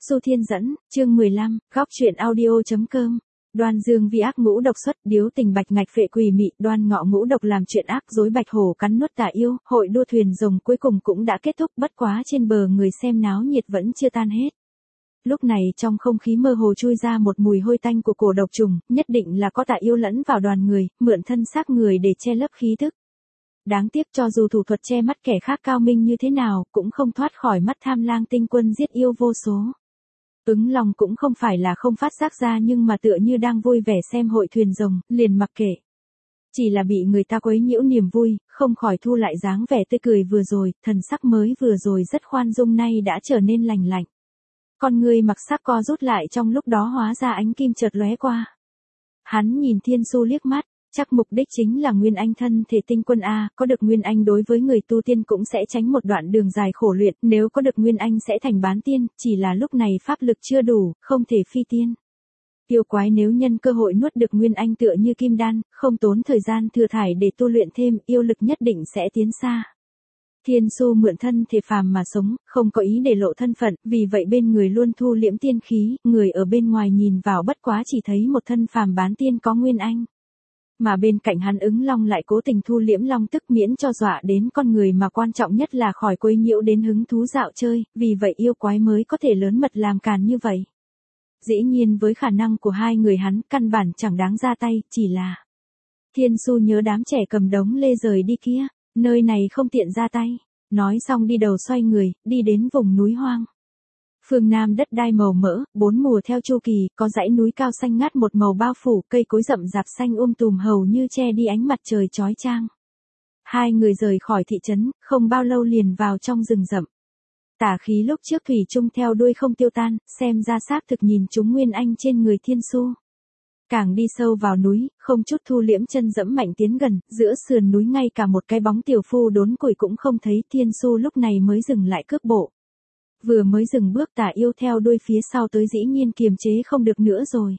Xu Thiên dẫn, chương 15, góc truyện audio.com. Đoan Dương vi ác ngũ độc xuất, điếu tình bạch ngạch phệ quỷ mị, Đoan Ngọ ngũ độc làm chuyện ác, dối bạch hổ cắn nuốt tả yêu, hội đua thuyền rồng cuối cùng cũng đã kết thúc, bất quá trên bờ người xem náo nhiệt vẫn chưa tan hết. Lúc này trong không khí mơ hồ chui ra một mùi hôi tanh của cổ độc trùng, nhất định là có tả yêu lẫn vào đoàn người, mượn thân xác người để che lấp khí thức. Đáng tiếc cho dù thủ thuật che mắt kẻ khác cao minh như thế nào, cũng không thoát khỏi mắt Tham Lang tinh quân giết yêu vô số. Ứng Long cũng không phải là không phát giác ra, nhưng mà tựa như đang vui vẻ xem hội thuyền rồng, liền mặc kệ. Chỉ là bị người ta quấy nhiễu niềm vui, không khỏi thu lại dáng vẻ tươi cười vừa rồi, thần sắc mới vừa rồi rất khoan dung nay đã trở nên lành lạnh. Con người mặc sắc co rút lại, trong lúc đó hóa ra ánh kim chợt lóe qua. Hắn nhìn Thiên Su liếc mắt, chắc mục đích chính là Nguyên Anh thân thể tinh quân a, có được Nguyên Anh đối với người tu tiên cũng sẽ tránh một đoạn đường dài khổ luyện, nếu có được Nguyên Anh sẽ thành bán tiên, chỉ là lúc này pháp lực chưa đủ, không thể phi tiên. Yêu quái nếu nhân cơ hội nuốt được Nguyên Anh tựa như kim đan, không tốn thời gian thừa thải để tu luyện thêm, yêu lực nhất định sẽ tiến xa. Thiên Su mượn thân thể phàm mà sống, không có ý để lộ thân phận, vì vậy bên người luôn thu liễm tiên khí, người ở bên ngoài nhìn vào bất quá chỉ thấy một thân phàm bán tiên có Nguyên Anh. Mà bên cạnh hắn Ứng Long lại cố tình thu liễm long tức miễn cho dọa đến con người, mà quan trọng nhất là khỏi quấy nhiễu đến hứng thú dạo chơi, vì vậy yêu quái mới có thể lớn mật làm càn như vậy. Dĩ nhiên với khả năng của hai người hắn căn bản chẳng đáng ra tay, chỉ là Thiên Su nhớ đám trẻ cầm đống lê rời đi kia, nơi này không tiện ra tay. Nói xong đi đầu xoay người, đi đến vùng núi hoang. Phương Nam đất đai màu mỡ, bốn mùa theo chu kỳ, có dãy núi cao xanh ngát một màu bao phủ, cây cối rậm rạp xanh tùm hầu như che đi ánh mặt trời chói chang. Hai người rời khỏi thị trấn, không bao lâu liền vào trong rừng rậm. Tà khí lúc trước thủy chung theo đuôi không tiêu tan, xem ra xác thực nhìn chúng Nguyên Anh trên người Thiên Su. Càng đi sâu vào núi, không chút thu liễm chân dẫm mạnh tiến gần, giữa sườn núi ngay cả một cái bóng tiểu phu đốn củi cũng không thấy. Thiên Su lúc này mới dừng lại cước bộ. Vừa mới dừng bước, tả yêu theo đuôi phía sau tới dĩ nhiên kiềm chế không được nữa rồi.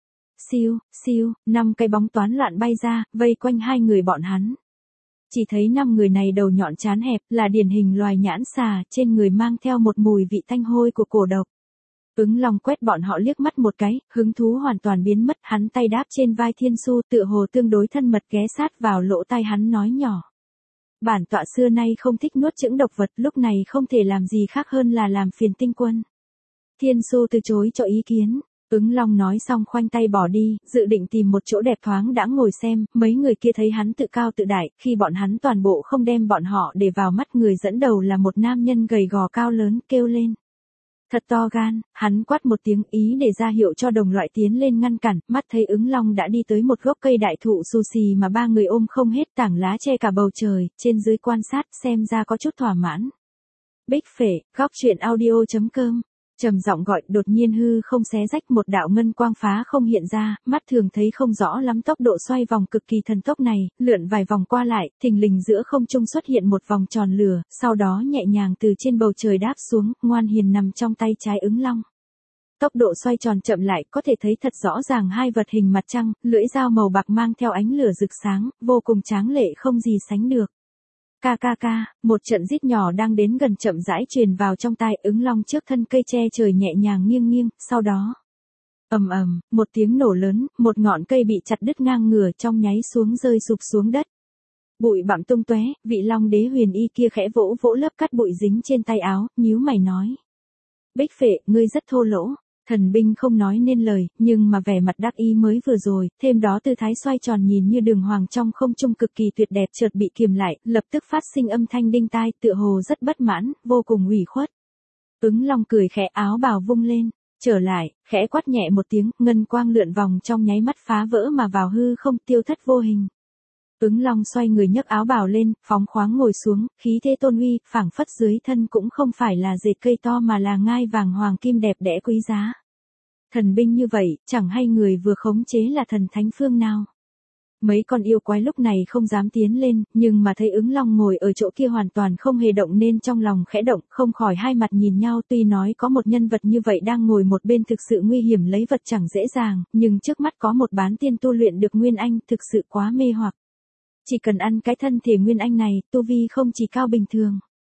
Siêu, siêu, 5 cái bóng toán loạn bay ra, vây quanh hai người bọn hắn. Chỉ thấy 5 người này đầu nhọn trán hẹp, là điển hình loài nhãn xà, trên người mang theo một mùi vị tanh hôi của cổ độc. Ứng Long quét bọn họ liếc mắt một cái, hứng thú hoàn toàn biến mất, hắn tay đáp trên vai Thiên Su, tựa hồ tương đối thân mật ghé sát vào lỗ tai hắn nói nhỏ. Bản tọa xưa nay không thích nuốt chửng độc vật, lúc này không thể làm gì khác hơn là làm phiền tinh quân. Thiên Su từ chối cho ý kiến. Ứng Long nói xong khoanh tay bỏ đi, dự định tìm một chỗ đẹp thoáng đãng ngồi xem. Mấy người kia thấy hắn tự cao tự đại, khi bọn hắn toàn bộ không đem bọn họ để vào mắt, người dẫn đầu là một nam nhân gầy gò cao lớn, kêu lên. Thật to gan, hắn quát một tiếng ý để ra hiệu cho đồng loại tiến lên ngăn cản, mắt thấy Ứng Long đã đi tới một gốc cây đại thụ xù xì mà ba người ôm không hết, tảng lá che cả bầu trời, trên dưới quan sát xem ra có chút thỏa mãn. Bích Phệ, góc truyện audio.com. Trầm giọng gọi, đột nhiên hư không xé rách, một đạo ngân quang phá không hiện ra, mắt thường thấy không rõ lắm tốc độ xoay vòng cực kỳ thần tốc này, lượn vài vòng qua lại, thình lình giữa không trung xuất hiện một vòng tròn lửa, sau đó nhẹ nhàng từ trên bầu trời đáp xuống, ngoan hiền nằm trong tay trái Ứng Long. Tốc độ xoay tròn chậm lại, có thể thấy thật rõ ràng hai vật hình mặt trăng, lưỡi dao màu bạc mang theo ánh lửa rực sáng, vô cùng tráng lệ không gì sánh được. Ca ca ca, một trận rít nhỏ đang đến gần chậm rãi truyền vào trong tai. Ứng Long trước thân cây che trời nhẹ nhàng nghiêng nghiêng, sau đó ầm ầm, một tiếng nổ lớn, một ngọn cây bị chặt đứt ngang ngửa, trong nháy xuống rơi sụp xuống đất. Bụi bặm tung tóe, vị Long đế huyền y kia khẽ vỗ vỗ lớp cát bụi dính trên tay áo, nhíu mày nói: Bích Phệ, ngươi rất thô lỗ. Thần binh không nói nên lời, nhưng mà vẻ mặt đắc ý mới vừa rồi, thêm đó tư thái xoay tròn nhìn như đường hoàng trong không trung cực kỳ tuyệt đẹp chợt bị kiềm lại, lập tức phát sinh âm thanh đinh tai, tựa hồ rất bất mãn, vô cùng ủy khuất. Ứng Long cười khẽ, áo bào vung lên, trở lại, khẽ quát nhẹ một tiếng, ngân quang lượn vòng trong nháy mắt phá vỡ mà vào hư không, tiêu thất vô hình. Ứng Long xoay người nhấc áo bào lên, phóng khoáng ngồi xuống, khí thế tôn uy, phảng phất dưới thân cũng không phải là dệt cây to mà là ngai vàng hoàng kim đẹp đẽ quý giá. Thần binh như vậy, chẳng hay người vừa khống chế là thần thánh phương nào. Mấy con yêu quái lúc này không dám tiến lên, nhưng mà thấy Ứng Long ngồi ở chỗ kia hoàn toàn không hề động nên trong lòng khẽ động, không khỏi hai mặt nhìn nhau. Tuy nói có một nhân vật như vậy đang ngồi một bên thực sự nguy hiểm, lấy vật chẳng dễ dàng, nhưng trước mắt có một bán tiên tu luyện được Nguyên Anh thực sự quá mê hoặc. Chỉ cần ăn cái thân thể Nguyên Anh này, tu vi không chỉ cao bình thường.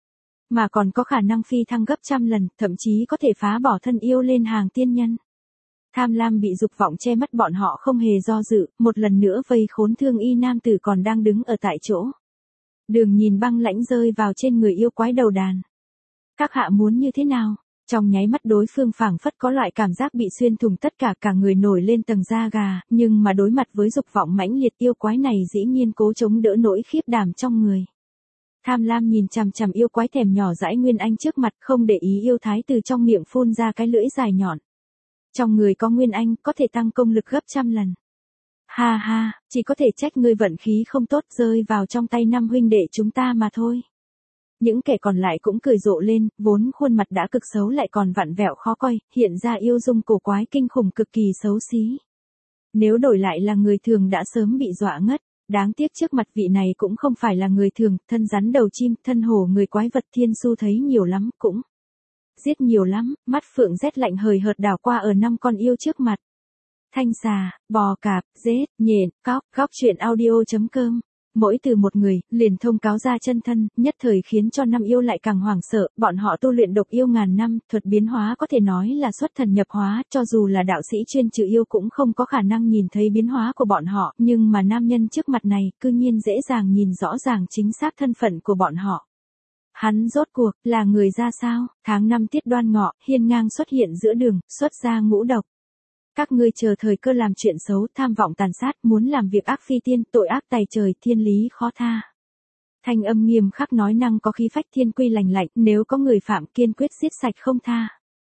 mà còn có khả năng phi thăng gấp trăm lần, thậm chí có thể phá bỏ thân yêu lên hàng tiên nhân. Tham lam bị dục vọng che mắt bọn họ không hề do dự, một lần nữa vây khốn Thương Y nam tử còn đang đứng ở tại chỗ. Đường nhìn băng lãnh rơi vào trên người yêu quái đầu đàn. Các hạ muốn như thế nào? Trong nháy mắt đối phương phảng phất có loại cảm giác bị xuyên thủng tất cả người nổi lên tầng da gà, nhưng mà đối mặt với dục vọng mãnh liệt yêu quái này dĩ nhiên cố chống đỡ nỗi khiếp đảm trong người. Tham lam nhìn chằm chằm yêu quái thèm nhỏ dãi Nguyên Anh trước mặt không để ý yêu thái từ trong miệng phun ra cái lưỡi dài nhọn. Trong người có Nguyên Anh có thể tăng công lực gấp trăm lần. Ha ha, chỉ có thể trách ngươi vận khí không tốt rơi vào trong tay năm huynh đệ chúng ta mà thôi. Những kẻ còn lại cũng cười rộ lên, vốn khuôn mặt đã cực xấu lại còn vặn vẹo khó coi, hiện ra yêu dung cổ quái kinh khủng cực kỳ xấu xí. Nếu đổi lại là người thường đã sớm bị dọa ngất, đáng tiếc trước mặt vị này cũng không phải là người thường, thân rắn đầu chim, thân hổ người quái vật thiên su thấy nhiều lắm, cũng giết nhiều lắm, mắt phượng rét lạnh hời hợt đảo qua ở năm con yêu trước mặt. Thanh xà, bò cạp, rết, nhện, cóc, truyện audio.com. Mỗi từ một người, liền thông cáo ra chân thân, nhất thời khiến cho năm yêu lại càng hoảng sợ, bọn họ tu luyện độc yêu ngàn năm, thuật biến hóa có thể nói là xuất thần nhập hóa, cho dù là đạo sĩ chuyên trừ yêu cũng không có khả năng nhìn thấy biến hóa của bọn họ, nhưng mà nam nhân trước mặt này, cư nhiên dễ dàng nhìn rõ ràng chính xác thân phận của bọn họ. Hắn rốt cuộc, là người ra sao? Tháng 5 tiết Đoan Ngọ, hiên ngang xuất hiện giữa đường, xuất ra ngũ độc. Các ngươi chờ thời cơ làm chuyện xấu, tham vọng tàn sát, muốn làm việc ác phi tiên, tội ác tày trời, thiên lý khó tha. Thanh âm nghiêm khắc nói năng có khí phách thiên quy lành lạnh, nếu có người phạm kiên quyết giết sạch không tha.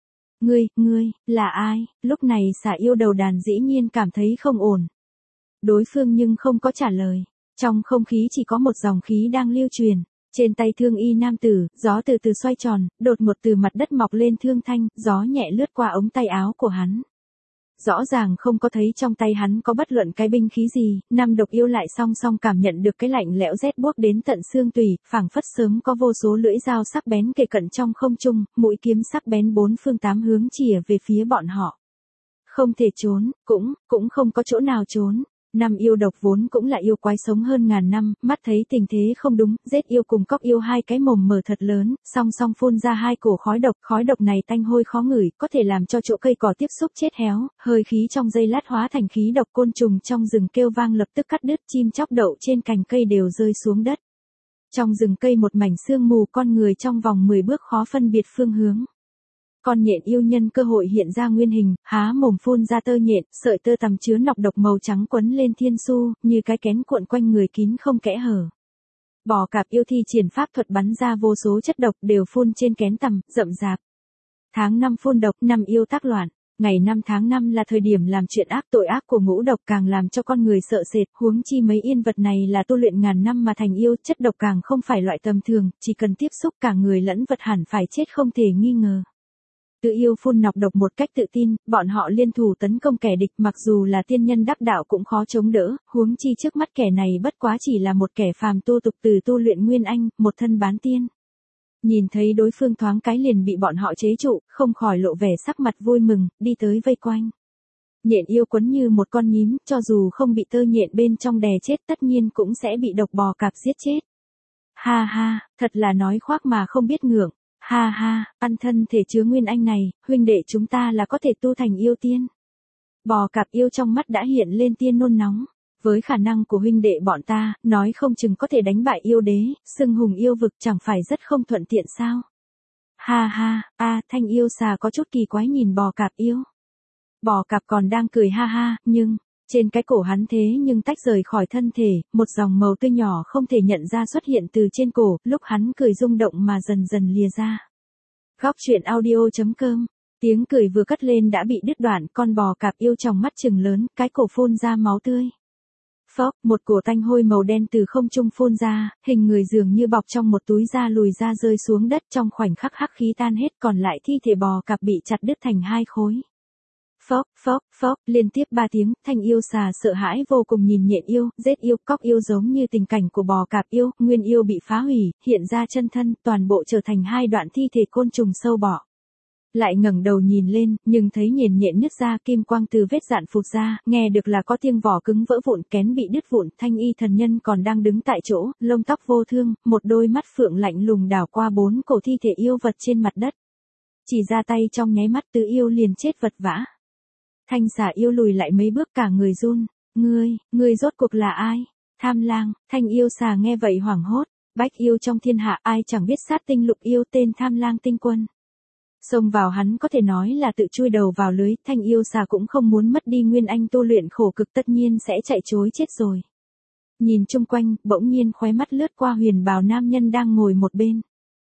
Ngươi, là ai? Lúc này xà yêu đầu đàn dĩ nhiên cảm thấy không ổn. Đối phương nhưng không có trả lời. Trong không khí chỉ có một dòng khí đang lưu truyền. Trên tay Thương Y nam tử, gió từ từ xoay tròn, đột ngột từ mặt đất mọc lên thương thanh, gió nhẹ lướt qua ống tay áo của hắn. Rõ ràng không có thấy trong tay hắn có bất luận cái binh khí gì, năm độc yêu lại song song cảm nhận được cái lạnh lẽo rét buốt đến tận xương tủy, phảng phất sớm có vô số lưỡi dao sắc bén kề cận trong không trung, mũi kiếm sắc bén bốn phương tám hướng chìa về phía bọn họ. Không thể trốn, cũng không có chỗ nào trốn. Năm yêu độc vốn cũng là yêu quái sống hơn ngàn năm, mắt thấy tình thế không đúng, giết yêu cùng cóc yêu hai cái mồm mở thật lớn, song song phun ra hai cổ khói độc này tanh hôi khó ngửi, có thể làm cho chỗ cây cỏ tiếp xúc chết héo, hơi khí trong giây lát hóa thành khí độc, côn trùng trong rừng kêu vang lập tức cắt đứt, chim chóc đậu trên cành cây đều rơi xuống đất. Trong rừng cây một mảnh sương mù, con người trong vòng 10 bước khó phân biệt phương hướng. Con nhện yêu nhân cơ hội hiện ra nguyên hình, há mồm phun ra tơ nhện, sợi tơ tằm chứa nọc độc màu trắng quấn lên thiên su, như cái kén cuộn quanh người kín không kẽ hở. Bò cạp yêu thi triển pháp thuật bắn ra vô số chất độc đều phun trên kén tằm, rậm rạp. Tháng 5 phun độc, năm yêu tác loạn. Ngày 5 tháng 5 là thời điểm làm chuyện ác, tội ác của ngũ độc càng làm cho con người sợ sệt, huống chi mấy yên vật này là tu luyện ngàn năm mà thành yêu, chất độc càng không phải loại tầm thường, chỉ cần tiếp xúc cả người lẫn vật hẳn phải chết không thể nghi ngờ. Tự yêu phun nọc độc một cách tự tin, bọn họ liên thủ tấn công kẻ địch, mặc dù là tiên nhân đắc đạo cũng khó chống đỡ, huống chi trước mắt kẻ này bất quá chỉ là một kẻ phàm tu tục từ tu luyện Nguyên Anh, một thân bán tiên. Nhìn thấy đối phương thoáng cái liền bị bọn họ chế trụ, không khỏi lộ vẻ sắc mặt vui mừng, đi tới vây quanh. Nhện yêu quấn như một con nhím, cho dù không bị tơ nhện bên trong đè chết tất nhiên cũng sẽ bị độc bò cạp giết chết. Ha ha, thật là nói khoác mà không biết ngượng. Ha ha, ăn thân thể chứa Nguyên Anh này, huynh đệ chúng ta là có thể tu thành yêu tiên. Bò cạp yêu trong mắt đã hiện lên tia nôn nóng. Với khả năng của huynh đệ bọn ta, nói không chừng có thể đánh bại yêu đế, xưng hùng yêu vực chẳng phải rất không thuận tiện sao. Ha ha, thanh yêu xà có chút kỳ quái nhìn bò cạp yêu. Bò cạp còn đang cười ha ha, nhưng, trên cái cổ hắn thế nhưng tách rời khỏi thân thể, một dòng màu tươi nhỏ không thể nhận ra xuất hiện từ trên cổ, lúc hắn cười rung động mà dần dần lìa ra. Góc truyện audio.com. Tiếng cười vừa cất lên đã bị đứt đoạn, con bò cạp yêu trong mắt trừng lớn, cái cổ phun ra máu tươi. Phốc, một cổ tanh hôi màu đen từ không trung phun ra, hình người dường như bọc trong một túi da lùi ra rơi xuống đất, trong khoảnh khắc hắc khí tan hết, còn lại thi thể bò cạp bị chặt đứt thành hai khối. Phốc, liên tiếp 3 tiếng, thanh yêu xà sợ hãi vô cùng nhìn nhện yêu, rết yêu, cóc yêu giống như tình cảnh của bò cạp yêu, nguyên yêu bị phá hủy, hiện ra chân thân, toàn bộ trở thành hai đoạn thi thể côn trùng sâu bọ. Lại ngẩng đầu nhìn lên, nhưng thấy nhiền nhện nứt ra, kim quang từ vết dạn phụt ra, nghe được là có tiếng vỏ cứng vỡ vụn, kén bị đứt vụn, thanh y thần nhân còn đang đứng tại chỗ, lông tóc vô thương, một đôi mắt phượng lạnh lùng đảo qua 4 cổ thi thể yêu vật trên mặt đất. Chỉ ra tay trong nháy mắt tứ yêu liền chết vật vã. Thanh xà yêu lùi lại mấy bước cả người run, ngươi rốt cuộc là ai? Tham Lang. Thanh yêu xà nghe vậy hoảng hốt, bách yêu trong thiên hạ ai chẳng biết sát tinh lục yêu tên Tham Lang tinh quân. Xông vào hắn có thể nói là tự chui đầu vào lưới, thanh yêu xà cũng không muốn mất đi nguyên anh tu luyện khổ cực tất nhiên sẽ chạy trối chết rồi. Nhìn chung quanh, bỗng nhiên khóe mắt lướt qua huyền bào nam nhân đang ngồi một bên.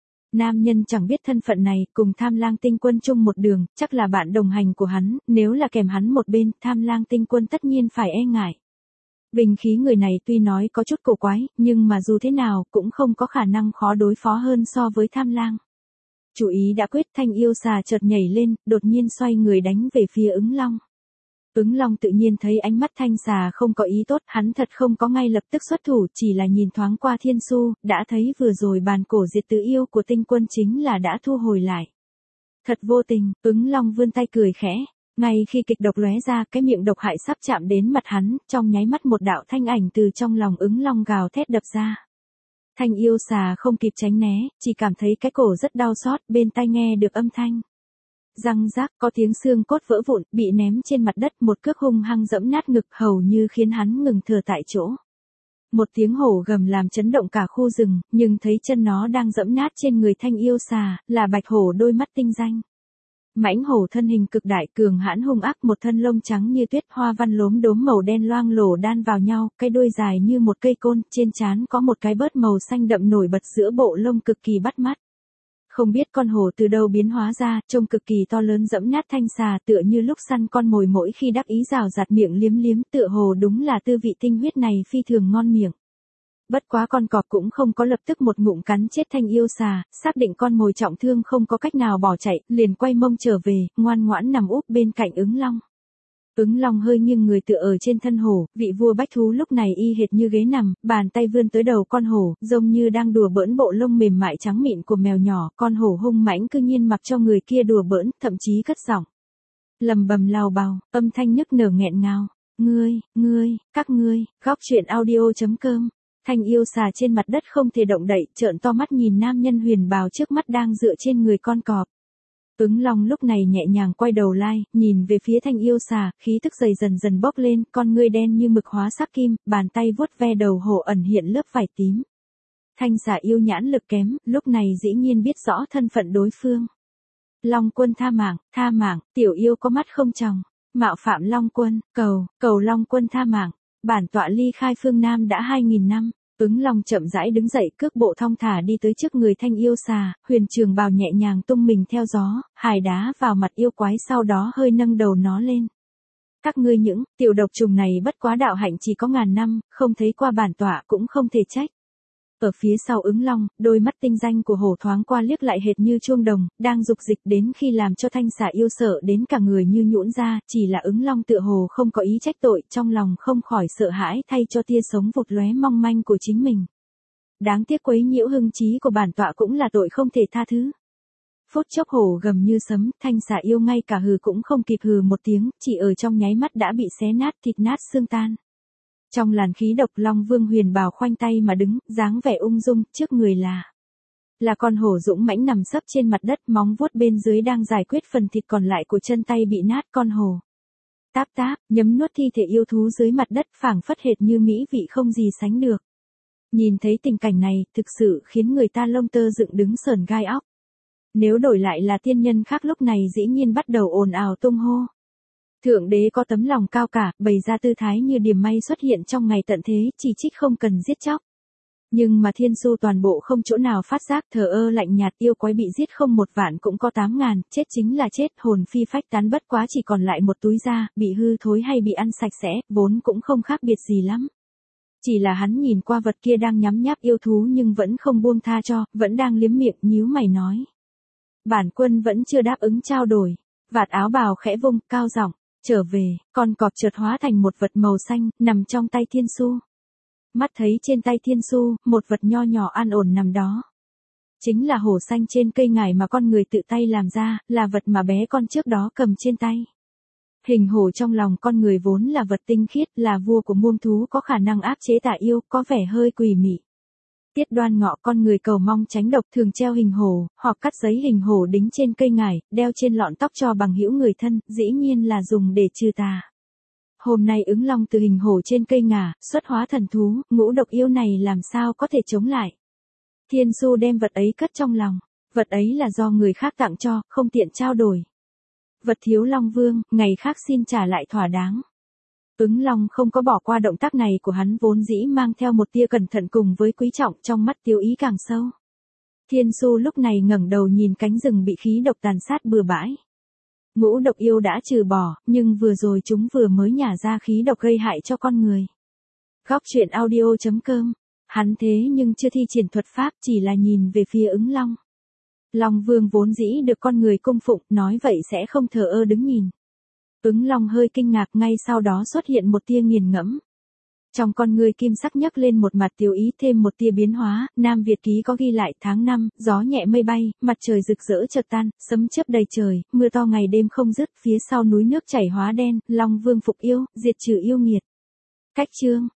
Nam nhân chẳng biết thân phận này, cùng Tham Lang tinh quân chung một đường, chắc là bạn đồng hành của hắn, nếu là kèm hắn một bên, Tham Lang tinh quân tất nhiên phải e ngại. Bình khí người này tuy nói có chút cổ quái, nhưng mà dù thế nào cũng không có khả năng khó đối phó hơn so với Tham Lang. Chủ ý đã quyết, thanh yêu xà chợt nhảy lên, đột nhiên xoay người đánh về phía ứng long. Ứng long tự nhiên thấy ánh mắt thanh xà không có ý tốt, hắn thật không có ngay lập tức xuất thủ, chỉ là nhìn thoáng qua thiên su, đã thấy vừa rồi bàn cổ diệt tứ yêu của tinh quân chính là đã thu hồi lại. Thật vô tình, ứng long vươn tay cười khẽ, ngay khi kịch độc lóe ra, cái miệng độc hại sắp chạm đến mặt hắn, trong nháy mắt một đạo thanh ảnh từ trong lòng ứng long gào thét đập ra. Thanh yêu xà không kịp tránh né, chỉ cảm thấy cái cổ rất đau xót, bên tai nghe được âm thanh. Răng rác, có tiếng xương cốt vỡ vụn, bị ném trên mặt đất, một cước hung hăng dẫm nát ngực, hầu như khiến hắn ngừng thở tại chỗ. Một tiếng hổ gầm làm chấn động cả khu rừng, nhưng thấy chân nó đang dẫm nát trên người thanh yêu xà, là bạch hổ đôi mắt tinh danh. Mãnh hổ thân hình cực đại, cường hãn hung ác, một thân lông trắng như tuyết, hoa văn lốm đốm màu đen loang lổ đan vào nhau, cái đuôi dài như một cây côn, trên trán có một cái bớt màu xanh đậm nổi bật giữa bộ lông cực kỳ bắt mắt. Không biết con hổ từ đâu biến hóa ra, trông cực kỳ to lớn dẫm nát thanh xà, tựa như lúc săn con mồi mỗi khi đắc ý rào rạt miệng liếm liếm, tựa hồ đúng là tư vị tinh huyết này phi thường ngon miệng. Bất quá con cọp cũng không có lập tức một ngụm cắn chết thanh yêu xà, xác định con mồi trọng thương không có cách nào bỏ chạy, liền quay mông trở về, ngoan ngoãn nằm úp bên cạnh ứng long. Ứng long hơi nghiêng người tựa ở trên thân hổ, vị vua bách thú lúc này y hệt như ghế nằm, bàn tay vươn tới đầu con hổ, giống như đang đùa bỡn bộ lông mềm mại trắng mịn của mèo nhỏ, con hổ hung mãnh cư nhiên mặc cho người kia đùa bỡn, thậm chí cất giọng lầm bầm lào bào, âm thanh nức nở nghẹn ngào. Các ngươi, góc truyện audio.com. Thanh yêu xà trên mặt đất không thể động đậy, trợn to mắt nhìn nam nhân huyền bào trước mắt đang dựa trên người con cọp. Ứng long lúc này nhẹ nhàng quay đầu lai, nhìn về phía thanh yêu xà, khí tức dày dần dần bốc lên, con ngươi đen như mực hóa sắc kim, bàn tay vuốt ve đầu hổ ẩn hiện lớp vải tím. Thanh xà yêu nhãn lực kém, lúc này dĩ nhiên biết rõ thân phận đối phương. Long quân tha mạng, tiểu yêu có mắt không tròng, mạo phạm Long quân, cầu Long quân tha mạng, bản tọa ly khai phương Nam đã 2000 năm. Ứng long chậm rãi đứng dậy, cước bộ thong thả đi tới trước người thanh yêu xà, huyền trường bào nhẹ nhàng tung mình theo gió, hài đá vào mặt yêu quái, sau đó hơi nâng đầu nó lên. Các ngươi những tiểu độc trùng này bất quá đạo hạnh chỉ có ngàn năm, không thấy qua bản tọa cũng không thể trách. Ở phía sau ứng long, đôi mắt tinh danh của hổ thoáng qua liếc lại hệt như chuông đồng, đang dục dịch đến khi làm cho thanh xà yêu sợ đến cả người như nhũn ra, chỉ là ứng long tựa hồ không có ý trách tội, trong lòng không khỏi sợ hãi thay cho tia sống vụt lóe mong manh của chính mình. Đáng tiếc quấy nhiễu hưng trí của bản tọa cũng là tội không thể tha thứ. Phút chốc hổ gầm như sấm, thanh xà yêu ngay cả hừ cũng không kịp hừ một tiếng, chỉ ở trong nháy mắt đã bị xé nát thịt nát xương tan. Trong làn khí độc, Long Vương huyền bào khoanh tay mà đứng, dáng vẻ ung dung, trước người là con hổ dũng mãnh nằm sấp trên mặt đất, móng vuốt bên dưới đang giải quyết phần thịt còn lại của chân tay bị nát. Con hổ táp nhấm nuốt thi thể yêu thú dưới mặt đất, phảng phất hệt như mỹ vị không gì sánh được. Nhìn thấy tình cảnh này, thực sự khiến người ta lông tơ dựng đứng sởn gai óc. Nếu đổi lại là tiên nhân khác lúc này dĩ nhiên bắt đầu ồn ào tung hô. Thượng đế có tấm lòng cao cả, bày ra tư thái như điềm mây xuất hiện trong ngày tận thế, chỉ trích không cần giết chóc. Nhưng mà thiên su toàn bộ không chỗ nào phát giác, thờ ơ lạnh nhạt, yêu quái bị giết không 1 vạn cũng có 8.000, chết chính là chết, hồn phi phách tán, bất quá chỉ còn lại một túi da, bị hư thối hay bị ăn sạch sẽ, vốn cũng không khác biệt gì lắm. Chỉ là hắn nhìn qua vật kia đang nhắm nháp yêu thú nhưng vẫn không buông tha cho, vẫn đang liếm miệng, nhíu mày nói. Bản quân vẫn chưa đáp ứng trao đổi. Vạt áo bào khẽ vung, cao giọng, trở về, con cọp chợt hóa thành một vật màu xanh, nằm trong tay thiên su. Mắt thấy trên tay thiên su, một vật nho nhỏ an ổn nằm đó. Chính là hổ xanh trên cây ngải mà con người tự tay làm ra, là vật mà bé con trước đó cầm trên tay. Hình hổ trong lòng con người vốn là vật tinh khiết, là vua của muông thú có khả năng áp chế tà yêu, có vẻ hơi quỷ mị. Tiết Đoan Ngọ con người cầu mong tránh độc thường treo hình hổ, hoặc cắt giấy hình hổ đính trên cây ngải, đeo trên lọn tóc cho bằng hữu người thân, dĩ nhiên là dùng để trừ tà. Hôm nay ứng long từ hình hổ trên cây ngả, xuất hóa thần thú, ngũ độc yêu này làm sao có thể chống lại. Thiên Su đem vật ấy cất trong lòng, vật ấy là do người khác tặng cho, không tiện trao đổi. Vật thiếu Long Vương, ngày khác xin trả lại thỏa đáng. Ứng Long không có bỏ qua động tác này của hắn, vốn dĩ mang theo một tia cẩn thận cùng với quý trọng, trong mắt tiêu ý càng sâu. Thiên Su lúc này ngẩng đầu nhìn cánh rừng bị khí độc tàn sát bừa bãi. Ngũ độc yêu đã trừ bỏ, nhưng vừa rồi chúng vừa mới nhả ra khí độc gây hại cho con người. Góc truyện audio.com. Hắn thế nhưng chưa thi triển thuật pháp, chỉ là nhìn về phía Ứng Long. Long Vương vốn dĩ được con người cung phụng, nói vậy sẽ không thờ ơ đứng nhìn. Ứng Long hơi kinh ngạc, ngay sau đó xuất hiện một tia nghiền ngẫm. Trong con người kim sắc nhấc lên một mặt tiêu ý, thêm một tia biến hóa. Nam Việt ký có ghi lại tháng 5, gió nhẹ mây bay, mặt trời rực rỡ chợt tan, sấm chớp đầy trời, mưa to ngày đêm không dứt, phía sau núi nước chảy hóa đen, Long Vương phục yêu, diệt trừ yêu nghiệt. Cách chương